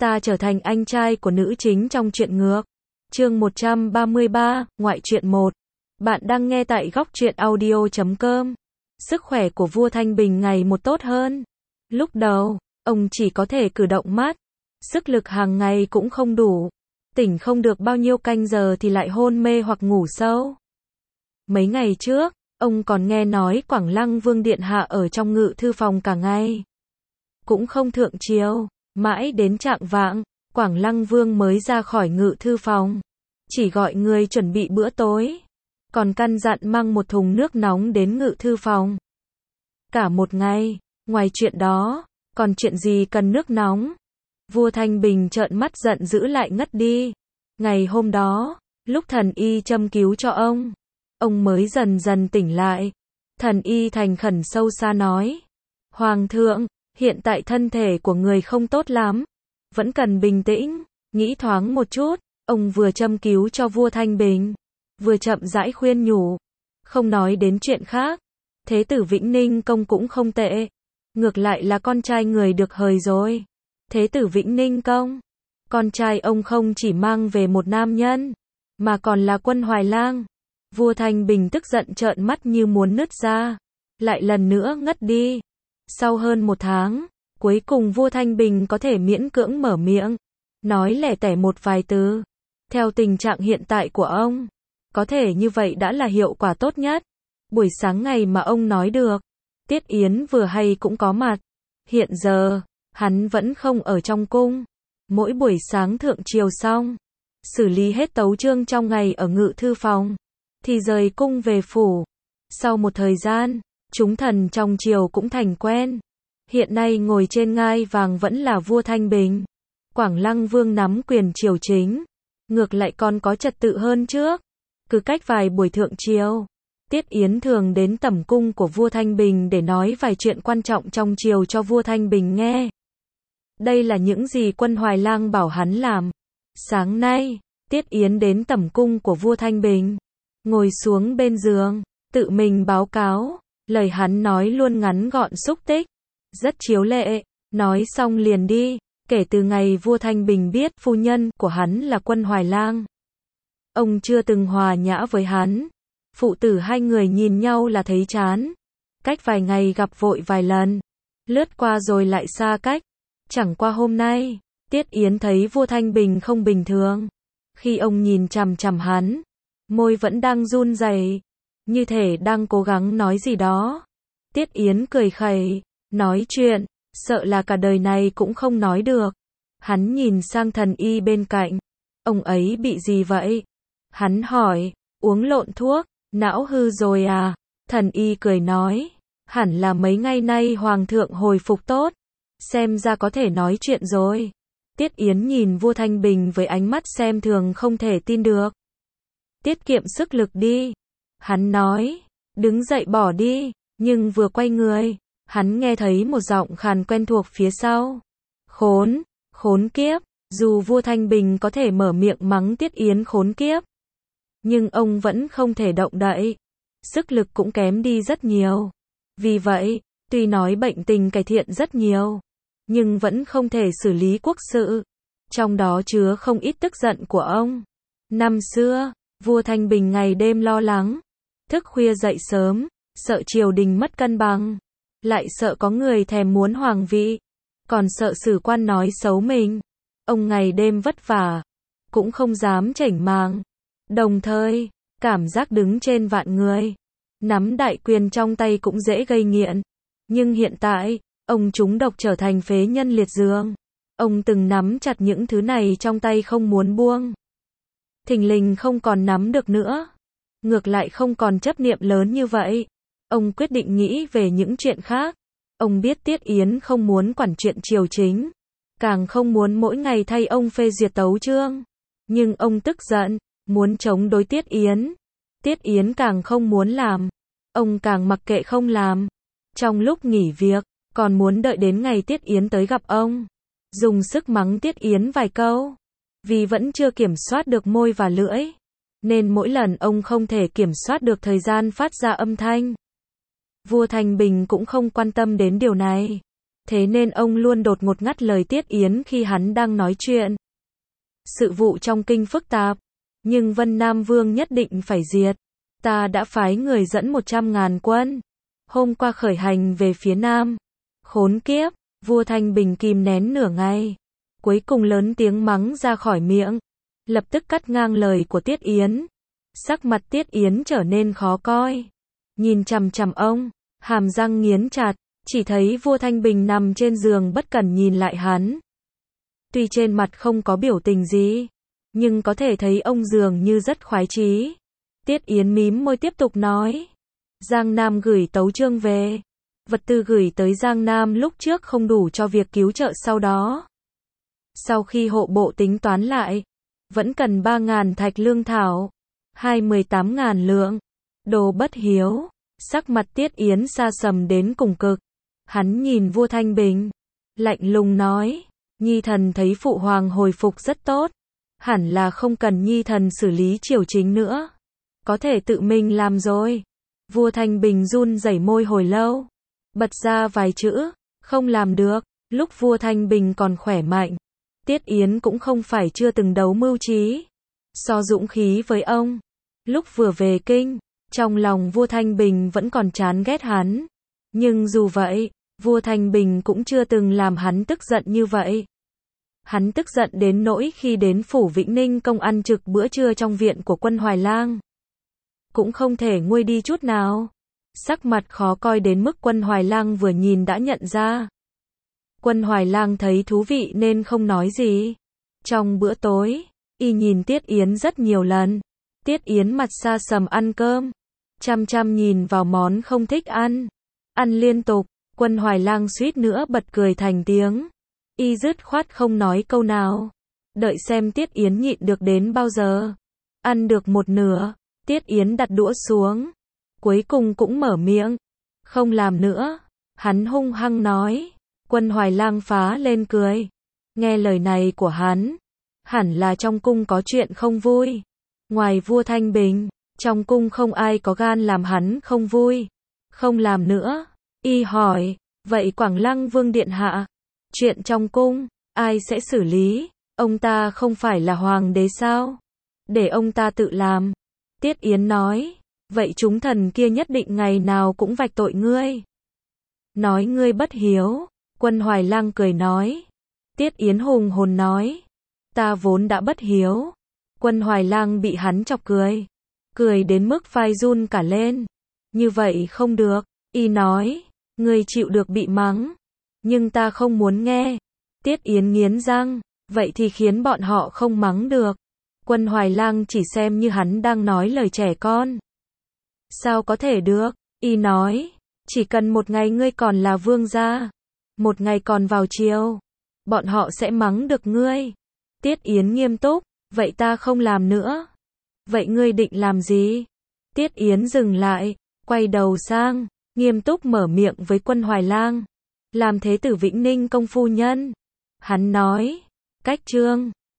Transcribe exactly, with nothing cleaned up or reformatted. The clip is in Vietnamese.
ta trở thành anh trai của nữ chính trong truyện ngược. Chương một trăm ba mươi ba, ngoại truyện một. Bạn đang nghe tại góc truyện audio chấm com. Sức khỏe của vua Thanh Bình ngày một tốt hơn. Lúc đầu, ông chỉ có thể cử động mắt. Sức lực hàng ngày cũng không đủ. Tỉnh không được bao nhiêu canh giờ thì lại hôn mê hoặc ngủ sâu. Mấy ngày trước, ông còn nghe nói Quảng Lăng Vương Điện Hạ ở trong ngự thư phòng cả ngày. Cũng không thượng triều, mãi đến chạng vạng, Quảng Lăng Vương mới ra khỏi ngự thư phòng. Chỉ gọi người chuẩn bị bữa tối. Còn căn dặn mang một thùng nước nóng đến ngự thư phòng. Cả một ngày, ngoài chuyện đó, còn chuyện gì cần nước nóng? Vua Thanh Bình trợn mắt giận dữ lại ngất đi. Ngày hôm đó, lúc thần y châm cứu cho ông, ông mới dần dần tỉnh lại. Thần y thành khẩn sâu xa nói: Hoàng thượng, hiện tại thân thể của người không tốt lắm, vẫn cần bình tĩnh, nghĩ thoáng một chút. Ông vừa châm cứu cho vua Thanh Bình, vừa chậm rãi khuyên nhủ. Không nói đến chuyện khác, Thế tử Vĩnh Ninh Công cũng không tệ. Ngược lại là con trai người được hời rồi. Thế tử Vĩnh Ninh Công, con trai ông không chỉ mang về một nam nhân, mà còn là Quân Hoài Lang. Vua Thanh Bình tức giận trợn mắt như muốn nứt ra, lại lần nữa ngất đi. Sau hơn một tháng, cuối cùng vua Thanh Bình có thể miễn cưỡng mở miệng, nói lẻ tẻ một vài từ. Theo tình trạng hiện tại của ông, có thể như vậy đã là hiệu quả tốt nhất. Buổi sáng ngày mà ông nói được, Tiết Yến vừa hay cũng có mặt. Hiện giờ, hắn vẫn không ở trong cung. Mỗi buổi sáng thượng triều xong, xử lý hết tấu chương trong ngày ở ngự thư phòng, thì rời cung về phủ. Sau một thời gian, chúng thần trong triều cũng thành quen. Hiện nay ngồi trên ngai vàng vẫn là vua Thanh Bình. Quảng Lăng Vương nắm quyền triều chính, ngược lại còn có trật tự hơn trước. Cứ cách vài buổi thượng triều, Tiết Yến thường đến tẩm cung của vua Thanh Bình để nói vài chuyện quan trọng trong triều cho vua Thanh Bình nghe. Đây là những gì Quân Hoài Lang bảo hắn làm. Sáng nay, Tiết Yến đến tẩm cung của vua Thanh Bình, ngồi xuống bên giường, tự mình báo cáo. Lời hắn nói luôn ngắn gọn xúc tích, rất chiếu lệ. Nói xong liền đi. Kể từ ngày vua Thanh Bình biết phu nhân của hắn là Quân Hoài Lang, ông chưa từng hòa nhã với hắn. Phụ tử hai người nhìn nhau là thấy chán. Cách vài ngày gặp vội vài lần, lướt qua rồi lại xa cách. Chẳng qua hôm nay, Tiết Yến thấy vua Thanh Bình không bình thường. Khi ông nhìn chằm chằm hắn, môi vẫn đang run rẩy, như thể đang cố gắng nói gì đó. Tiết Yến cười khẩy, nói chuyện, sợ là cả đời này cũng không nói được. Hắn nhìn sang thần y bên cạnh. Ông ấy bị gì vậy? Hắn hỏi. Uống lộn thuốc, não hư rồi à? Thần y cười nói. Hẳn là mấy ngày nay hoàng thượng hồi phục tốt, xem ra có thể nói chuyện rồi. Tiết Yến nhìn vua Thanh Bình với ánh mắt xem thường không thể tin được. Tiết kiệm sức lực đi. Hắn nói. Đứng dậy bỏ đi. Nhưng vừa quay người, hắn nghe thấy một giọng khàn quen thuộc phía sau. Khốn, khốn kiếp. Dù vua Thanh Bình có thể mở miệng mắng Tiết Yến khốn kiếp, nhưng ông vẫn không thể động đậy. Sức lực cũng kém đi rất nhiều. Vì vậy, tuy nói bệnh tình cải thiện rất nhiều, nhưng vẫn không thể xử lý quốc sự. Trong đó chứa không ít tức giận của ông. Năm xưa, vua Thanh Bình ngày đêm lo lắng, thức khuya dậy sớm, sợ triều đình mất cân bằng, lại sợ có người thèm muốn hoàng vị, còn sợ sử quan nói xấu mình. Ông ngày đêm vất vả, cũng không dám chảnh màng. Đồng thời, cảm giác đứng trên vạn người, nắm đại quyền trong tay cũng dễ gây nghiện. Nhưng hiện tại, ông trúng độc trở thành phế nhân liệt giường. Ông từng nắm chặt những thứ này trong tay không muốn buông. Thình lình không còn nắm được nữa. Ngược lại không còn chấp niệm lớn như vậy. Ông quyết định nghĩ về những chuyện khác. Ông biết Tiết Yến không muốn quản chuyện triều chính, càng không muốn mỗi ngày thay ông phê duyệt tấu chương. Nhưng ông tức giận, muốn chống đối Tiết Yến. Tiết Yến càng không muốn làm, ông càng mặc kệ không làm. Trong lúc nghỉ việc, còn muốn đợi đến ngày Tiết Yến tới gặp ông, dùng sức mắng Tiết Yến vài câu. Vì vẫn chưa kiểm soát được môi và lưỡi, nên mỗi lần ông không thể kiểm soát được thời gian phát ra âm thanh. Vua Thanh Bình cũng không quan tâm đến điều này. thế nên ông luôn đột ngột ngắt lời Tiết Yến khi hắn đang nói chuyện. Sự vụ trong kinh phức tạp, nhưng Vân Nam Vương nhất định phải diệt. Ta đã phái người dẫn một trăm ngàn quân, hôm qua khởi hành về phía Nam. Khốn kiếp, vua Thanh Bình kìm nén nửa ngày, cuối cùng lớn tiếng mắng ra khỏi miệng, lập tức cắt ngang lời của Tiết Yến. Sắc mặt Tiết Yến trở nên khó coi, nhìn chằm chằm ông, hàm răng nghiến chặt, chỉ thấy vua Thanh Bình nằm trên giường bất cẩn nhìn lại hắn. Tuy trên mặt không có biểu tình gì, nhưng có thể thấy ông dường như rất khoái chí. Tiết Yến mím môi tiếp tục nói, Giang Nam gửi tấu chương về. Vật tư gửi tới Giang Nam lúc trước không đủ cho việc cứu trợ sau đó. Sau khi hộ bộ tính toán lại, vẫn cần ba ngàn thạch lương thảo, hai mươi tám ngàn lượng. Đồ bất hiếu, sắc mặt Tiết Yến sa sầm đến cùng cực. Hắn nhìn vua Thanh Bình, lạnh lùng nói, Nhi thần thấy phụ hoàng hồi phục rất tốt, hẳn là không cần Nhi thần xử lý triều chính nữa, có thể tự mình làm rồi. Vua Thanh Bình run rẩy môi hồi lâu, bật ra vài chữ, không làm được. Lúc vua Thanh Bình còn khỏe mạnh, Tiết Yến cũng không phải chưa từng đấu mưu trí, so dũng khí với ông. Lúc vừa về kinh, trong lòng vua Thanh Bình vẫn còn chán ghét hắn, nhưng dù vậy, vua Thanh Bình cũng chưa từng làm hắn tức giận như vậy. Hắn tức giận đến nỗi khi đến phủ Vĩnh Ninh Công ăn trực bữa trưa trong viện của quân Hoài Lang, cũng không thể nguôi đi chút nào. Sắc mặt khó coi đến mức quân Hoài Lang vừa nhìn đã nhận ra. Quân Hoài Lang thấy thú vị nên không nói gì. Trong bữa tối, y nhìn Tiết Yến rất nhiều lần. Tiết Yến mặt xa sầm ăn cơm, chăm chăm nhìn vào món không thích ăn, ăn liên tục. Quân Hoài Lang suýt nữa bật cười thành tiếng. Y dứt khoát không nói câu nào, đợi xem Tiết Yến nhịn được đến bao giờ. Ăn được một nửa, Tiết Yến đặt đũa xuống, cuối cùng cũng mở miệng, không làm nữa. Hắn hung hăng nói. Quân Hoài Lang phá lên cười. Nghe lời này của hắn, hẳn là trong cung có chuyện không vui. Ngoài vua Thanh Bình, trong cung không ai có gan làm hắn không vui. Không làm nữa. Y hỏi, vậy Quảng Lăng Vương điện hạ, chuyện trong cung, ai sẽ xử lý? Ông ta không phải là hoàng đế sao? Để ông ta tự làm. Tiết Yến nói, vậy chúng thần kia nhất định ngày nào cũng vạch tội ngươi. Nói ngươi bất hiếu. Quân Hoài Lang cười nói. Tiết Yến hùng hồn nói, ta vốn đã bất hiếu. Quân Hoài Lang bị hắn chọc cười, cười đến mức vai run cả lên. Như vậy không được. Y nói, ngươi chịu được bị mắng, nhưng ta không muốn nghe. Tiết Yến nghiến răng, vậy thì khiến bọn họ không mắng được. Quân Hoài Lang chỉ xem như hắn đang nói lời trẻ con. Sao có thể được? Y nói, chỉ cần một ngày ngươi còn là vương gia, một ngày còn vào triều, bọn họ sẽ mắng được ngươi. Tiết Yến nghiêm túc, vậy ta không làm nữa. Vậy ngươi định làm gì? Tiết Yến dừng lại, quay đầu sang, nghiêm túc mở miệng với Quân Hoài Lang. Làm thế tử Vĩnh Ninh Công phu nhân. Hắn nói, cách trương.